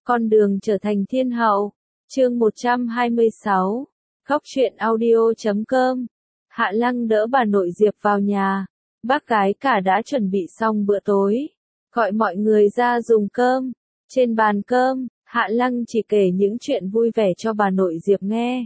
Con đường trở thành thiên hậu. Chương 126. Góc truyện audio.com. Hạ Lăng đỡ bà nội Diệp vào nhà. Bác gái cả đã chuẩn bị xong bữa tối, gọi mọi người ra dùng cơm. Trên bàn cơm, Hạ Lăng chỉ kể những chuyện vui vẻ cho bà nội Diệp nghe.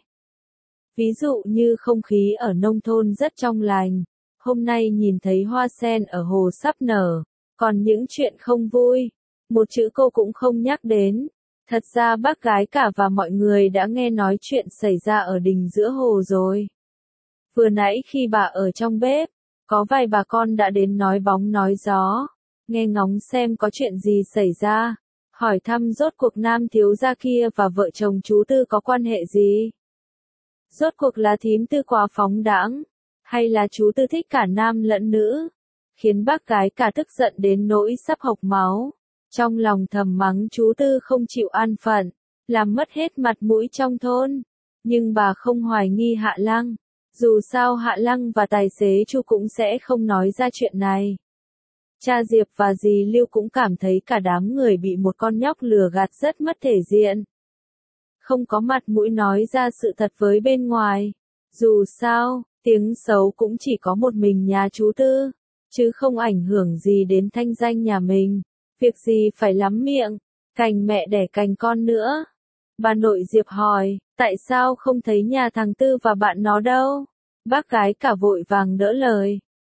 Ví dụ như không khí ở nông thôn rất trong lành, hôm nay nhìn thấy hoa sen ở hồ sắp nở, còn những chuyện không vui, một chữ cô cũng không nhắc đến. Thật ra bác gái cả và mọi người đã nghe nói chuyện xảy ra ở đình giữa hồ rồi. Vừa nãy khi bà ở trong bếp, có vài bà con đã đến nói bóng nói gió, nghe ngóng xem có chuyện gì xảy ra, hỏi thăm rốt cuộc nam thiếu gia kia và vợ chồng chú Tư có quan hệ gì. Rốt cuộc là thím Tư quá phóng đãng, hay là chú Tư thích cả nam lẫn nữ, khiến bác gái cả tức giận đến nỗi sắp hộc máu. Trong lòng thầm mắng chú Tư không chịu an phận, làm mất hết mặt mũi trong thôn. Nhưng bà không hoài nghi Hạ Lăng, dù sao Hạ Lăng và tài xế Chu cũng sẽ không nói ra chuyện này. Cha Diệp và dì Lưu cũng cảm thấy cả đám người bị một con nhóc lừa gạt rất mất thể diện. Không có mặt mũi nói ra sự thật với bên ngoài. Dù sao, tiếng xấu cũng chỉ có một mình nhà chú Tư, chứ không ảnh hưởng gì đến thanh danh nhà mình. Việc gì phải lắm miệng, cành mẹ đẻ cành con nữa. Bà nội Diệp hỏi, tại sao không thấy nhà thằng Tư và bạn nó đâu? Bác gái cả vội vàng đỡ lời.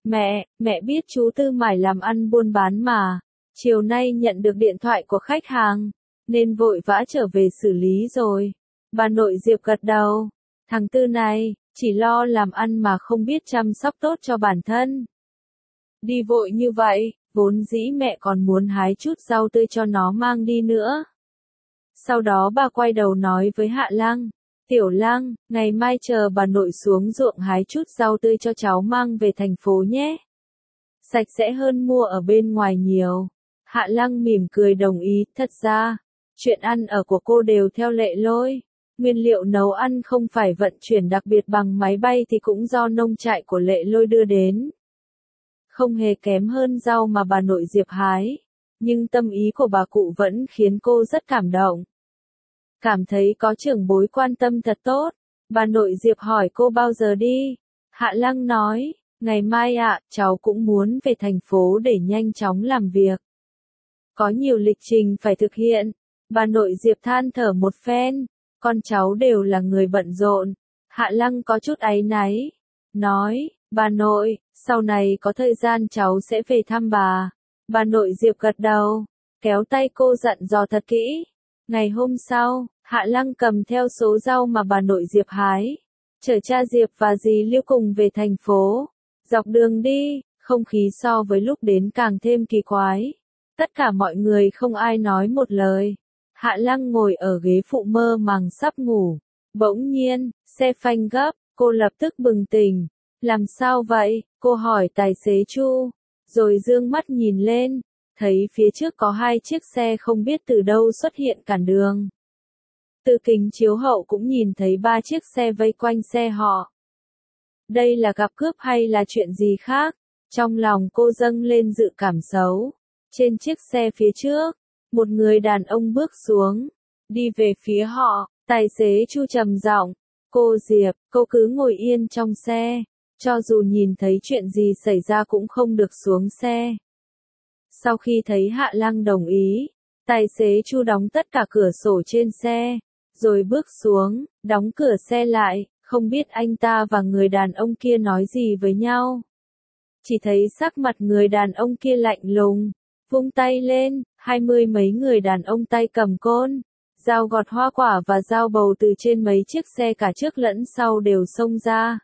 Mẹ biết chú Tư mải làm ăn buôn bán mà. Chiều nay nhận được điện thoại của khách hàng, nên vội vã trở về xử lý rồi. Bà nội Diệp gật đầu. Thằng Tư này, chỉ lo làm ăn mà không biết chăm sóc tốt cho bản thân. Đi vội như vậy, vốn dĩ mẹ còn muốn hái chút rau tươi cho nó mang đi nữa. Sau đó bà quay đầu nói với Hạ Lăng, Tiểu Lăng, ngày mai chờ bà nội xuống ruộng hái chút rau tươi cho cháu mang về thành phố nhé. Sạch sẽ hơn mua ở bên ngoài nhiều. Hạ Lăng mỉm cười đồng ý, thật ra, chuyện ăn ở của cô đều theo lệ lôi. Nguyên liệu nấu ăn không phải vận chuyển đặc biệt bằng máy bay thì cũng do nông trại của lệ lôi đưa đến. Không hề kém hơn rau mà bà nội Diệp hái, nhưng tâm ý của bà cụ vẫn khiến cô rất cảm động. Cảm thấy có trưởng bối quan tâm thật tốt. Bà nội Diệp hỏi cô bao giờ đi. Hạ Lăng nói, ngày mai ạ, cháu cũng muốn về thành phố để nhanh chóng làm việc. Có nhiều lịch trình phải thực hiện. Bà nội Diệp than thở một phen, con cháu đều là người bận rộn. Hạ Lăng có chút áy náy, nói, bà nội, sau này có thời gian cháu sẽ về thăm bà. Bà nội Diệp gật đầu, kéo tay cô dặn dò thật kỹ. Ngày hôm sau, Hạ Lăng cầm theo số rau mà bà nội Diệp hái, chở cha Diệp và dì Lưu cùng về thành phố. Dọc đường đi, không khí so với lúc đến càng thêm kỳ quái. Tất cả mọi người không ai nói một lời. Hạ Lăng ngồi ở ghế phụ mơ màng sắp ngủ. Bỗng nhiên, xe phanh gấp, cô lập tức bừng tỉnh. Làm sao vậy? Cô hỏi tài xế Chu, rồi dương mắt nhìn lên, thấy phía trước có hai chiếc xe không biết từ đâu xuất hiện cản đường. Từ kính chiếu hậu cũng nhìn thấy ba chiếc xe vây quanh xe họ. Đây là gặp cướp hay là chuyện gì khác? Trong lòng cô dâng lên dự cảm xấu. Trên chiếc xe phía trước, một người đàn ông bước xuống, đi về phía họ. Tài xế Chu trầm giọng, cô Diệp, cô cứ ngồi yên trong xe, cho dù nhìn thấy chuyện gì xảy ra cũng không được xuống xe. Sau khi thấy Hạ Lăng đồng ý, tài xế Chu đóng tất cả cửa sổ trên xe, rồi bước xuống, đóng cửa xe lại, không biết anh ta và người đàn ông kia nói gì với nhau. Chỉ thấy sắc mặt người đàn ông kia lạnh lùng, vung tay lên, 20 mấy người đàn ông tay cầm côn, dao gọt hoa quả và dao bầu từ trên mấy chiếc xe cả trước lẫn sau đều xông ra.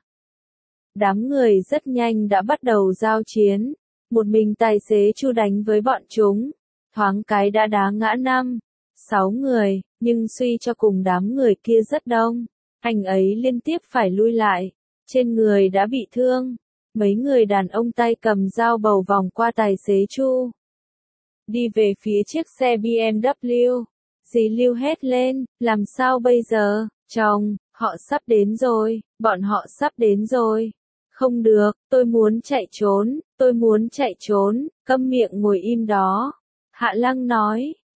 Đám người rất nhanh đã bắt đầu giao chiến. Một mình tài xế Chu đánh với bọn chúng, thoáng cái đã đá ngã 5-6 người, nhưng suy cho cùng đám người kia rất đông. Anh ấy liên tiếp phải lui lại, trên người đã bị thương. Mấy người đàn ông tay cầm dao bầu vòng qua tài xế Chu, đi về phía chiếc xe BMW. Dì Lưu hét lên, làm sao bây giờ, chồng, họ sắp đến rồi, bọn họ sắp đến rồi. Không được, tôi muốn chạy trốn, câm miệng ngồi im đó. Hạ Lăng nói,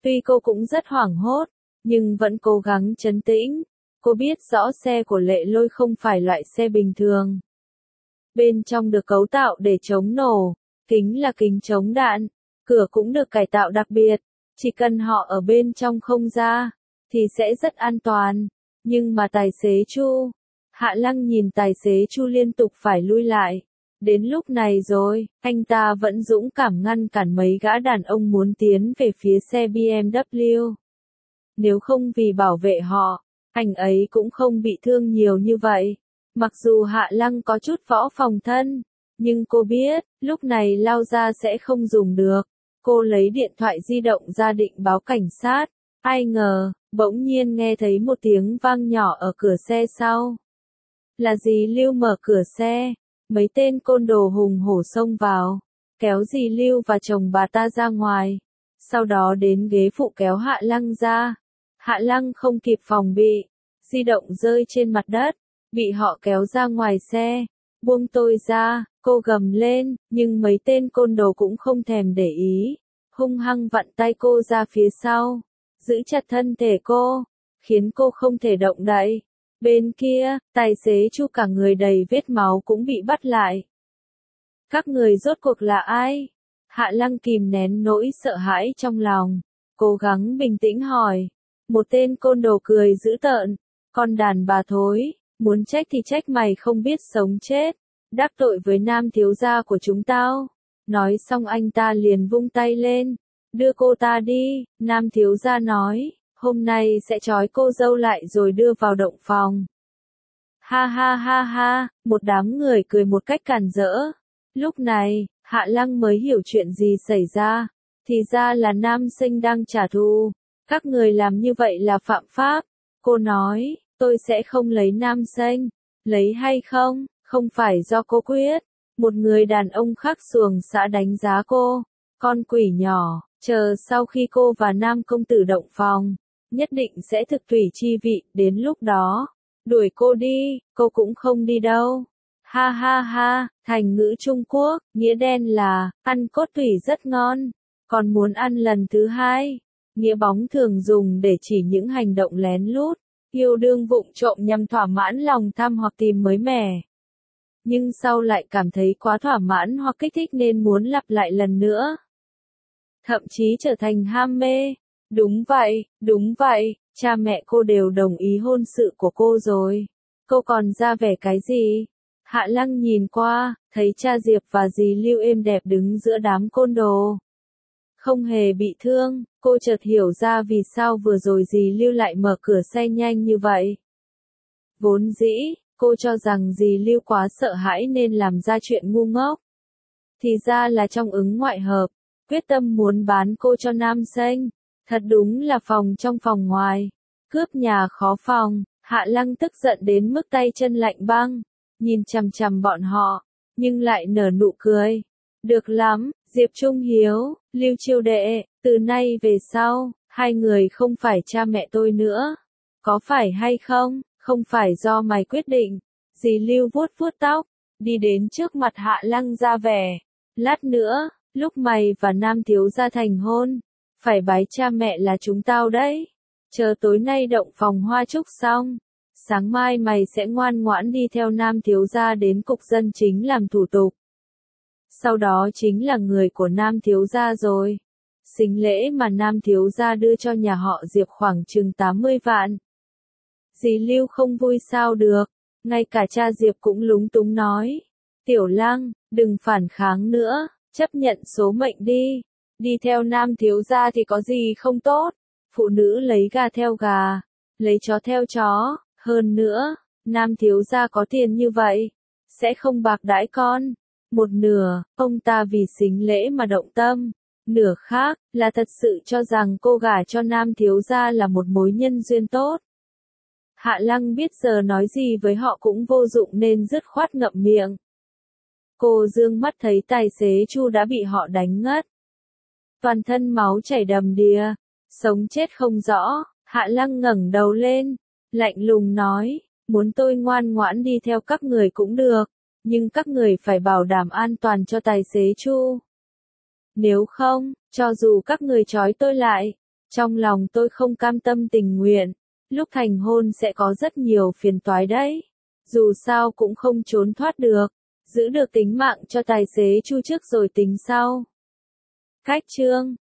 Tuy cô cũng rất hoảng hốt, nhưng vẫn cố gắng trấn tĩnh. Cô biết rõ xe của Lệ Lôi không phải loại xe bình thường. Bên trong được cấu tạo để chống nổ, kính là kính chống đạn, cửa cũng được cải tạo đặc biệt, chỉ cần họ ở bên trong không ra, thì sẽ rất an toàn. Nhưng mà tài xế Chu, Hạ Lăng nhìn tài xế Chu liên tục phải lui lại. Đến lúc này rồi, anh ta vẫn dũng cảm ngăn cản mấy gã đàn ông muốn tiến về phía xe BMW. Nếu không vì bảo vệ họ, anh ấy cũng không bị thương nhiều như vậy. Mặc dù Hạ Lăng có chút võ phòng thân, nhưng cô biết, lúc này lao ra sẽ không dùng được. Cô lấy điện thoại di động ra định báo cảnh sát. Ai ngờ, bỗng nhiên nghe thấy một tiếng vang nhỏ ở cửa xe sau. Là dì Lưu mở cửa xe, mấy tên côn đồ hùng hổ xông vào, kéo dì Lưu và chồng bà ta ra ngoài. Sau đó đến ghế phụ kéo Hạ Lăng ra. Hạ Lăng không kịp phòng bị, di động rơi trên mặt đất, bị họ kéo ra ngoài xe. Buông tôi ra, cô gầm lên, nhưng mấy tên côn đồ cũng không thèm để ý, hung hăng vặn tay cô ra phía sau, giữ chặt thân thể cô, khiến cô không thể động đậy. Bên kia, tài xế Chu cả người đầy vết máu cũng bị bắt lại. Các người rốt cuộc là ai? Hạ Lăng kìm nén nỗi sợ hãi trong lòng, cố gắng bình tĩnh hỏi. Một tên côn đồ cười dữ tợn, con đàn bà thối, muốn trách thì trách mày không biết sống chết, đắc tội với nam thiếu gia của chúng tao. Nói xong anh ta liền vung tay lên, đưa cô ta đi. Nam thiếu gia nói, hôm nay sẽ trói cô dâu lại rồi đưa vào động phòng. Ha ha ha ha, một đám người cười một cách càn rỡ. Lúc này, Hạ Lăng mới hiểu chuyện gì xảy ra, thì ra là nam sinh đang trả thù. Các người làm như vậy là phạm pháp. Cô nói, tôi sẽ không lấy nam sinh. Lấy hay không, không phải do cô quyết. Một người đàn ông khác xuồng xã đánh giá cô. Con quỷ nhỏ, chờ sau khi cô và nam công tử động phòng, nhất định sẽ thực thủy chi vị, đến lúc đó, đuổi cô đi, cô cũng không đi đâu. Ha ha ha, thành ngữ Trung Quốc, nghĩa đen là, ăn cốt tủy rất ngon, còn muốn ăn lần thứ hai. Nghĩa bóng thường dùng để chỉ những hành động lén lút, yêu đương vụng trộm nhằm thỏa mãn lòng tham hoặc tìm mới mẻ. Nhưng sau lại cảm thấy quá thỏa mãn hoặc kích thích nên muốn lặp lại lần nữa. Thậm chí trở thành ham mê. Đúng vậy, cha mẹ cô đều đồng ý hôn sự của cô rồi. Cô còn ra vẻ cái gì? Hạ Lăng nhìn qua, thấy cha Diệp và dì Lưu êm đẹp đứng giữa đám côn đồ. Không hề bị thương, cô chợt hiểu ra vì sao vừa rồi dì Lưu lại mở cửa xe nhanh như vậy. Vốn dĩ, cô cho rằng dì Lưu quá sợ hãi nên làm ra chuyện ngu ngốc. Thì ra là trong ứng ngoại hợp, quyết tâm muốn bán cô cho nam sinh. Thật đúng là phòng trong phòng ngoài, cướp nhà khó phòng. Hạ Lăng tức giận đến mức tay chân lạnh băng, nhìn chằm chằm bọn họ, nhưng lại nở nụ cười. Được lắm, Diệp Trung Hiếu, Lưu Chiêu Đệ, từ nay về sau, hai người không phải cha mẹ tôi nữa. Có phải hay không, không phải do mày quyết định. Dì Lưu vuốt vuốt tóc, đi đến trước mặt Hạ Lăng ra vẻ. Lát nữa, lúc mày và nam thiếu gia thành hôn, phải bái cha mẹ là chúng tao đấy. Chờ tối nay động phòng hoa trúc xong, sáng mai mày sẽ ngoan ngoãn đi theo nam thiếu gia đến cục dân chính làm thủ tục. Sau đó chính là người của nam thiếu gia rồi. Sính lễ mà nam thiếu gia đưa cho nhà họ Diệp khoảng chừng 80 vạn. Dì Lưu không vui sao được, ngay cả cha Diệp cũng lúng túng nói. Tiểu Lăng, đừng phản kháng nữa, chấp nhận số mệnh đi. Đi theo nam thiếu gia thì có gì không tốt. Phụ nữ lấy gà theo gà, lấy chó theo chó. Hơn nữa, nam thiếu gia có tiền như vậy, sẽ không bạc đãi con. Một nửa, ông ta vì sính lễ mà động tâm. Nửa khác, là thật sự cho rằng cô gả cho nam thiếu gia là một mối nhân duyên tốt. Hạ Lăng biết giờ nói gì với họ cũng vô dụng nên dứt khoát ngậm miệng. Cô dương mắt thấy tài xế Chu đã bị họ đánh ngất. Toàn thân máu chảy đầm đìa, sống chết không rõ. Hạ Lăng ngẩng đầu lên, lạnh lùng nói, muốn tôi ngoan ngoãn đi theo các người cũng được, nhưng các người phải bảo đảm an toàn cho tài xế Chu. Nếu không, cho dù các người trói tôi lại, Trong lòng tôi không cam tâm tình nguyện, lúc thành hôn sẽ có rất nhiều phiền toái đấy. Dù sao cũng không trốn thoát được, giữ được tính mạng cho tài xế Chu trước rồi tính sau. Khách trương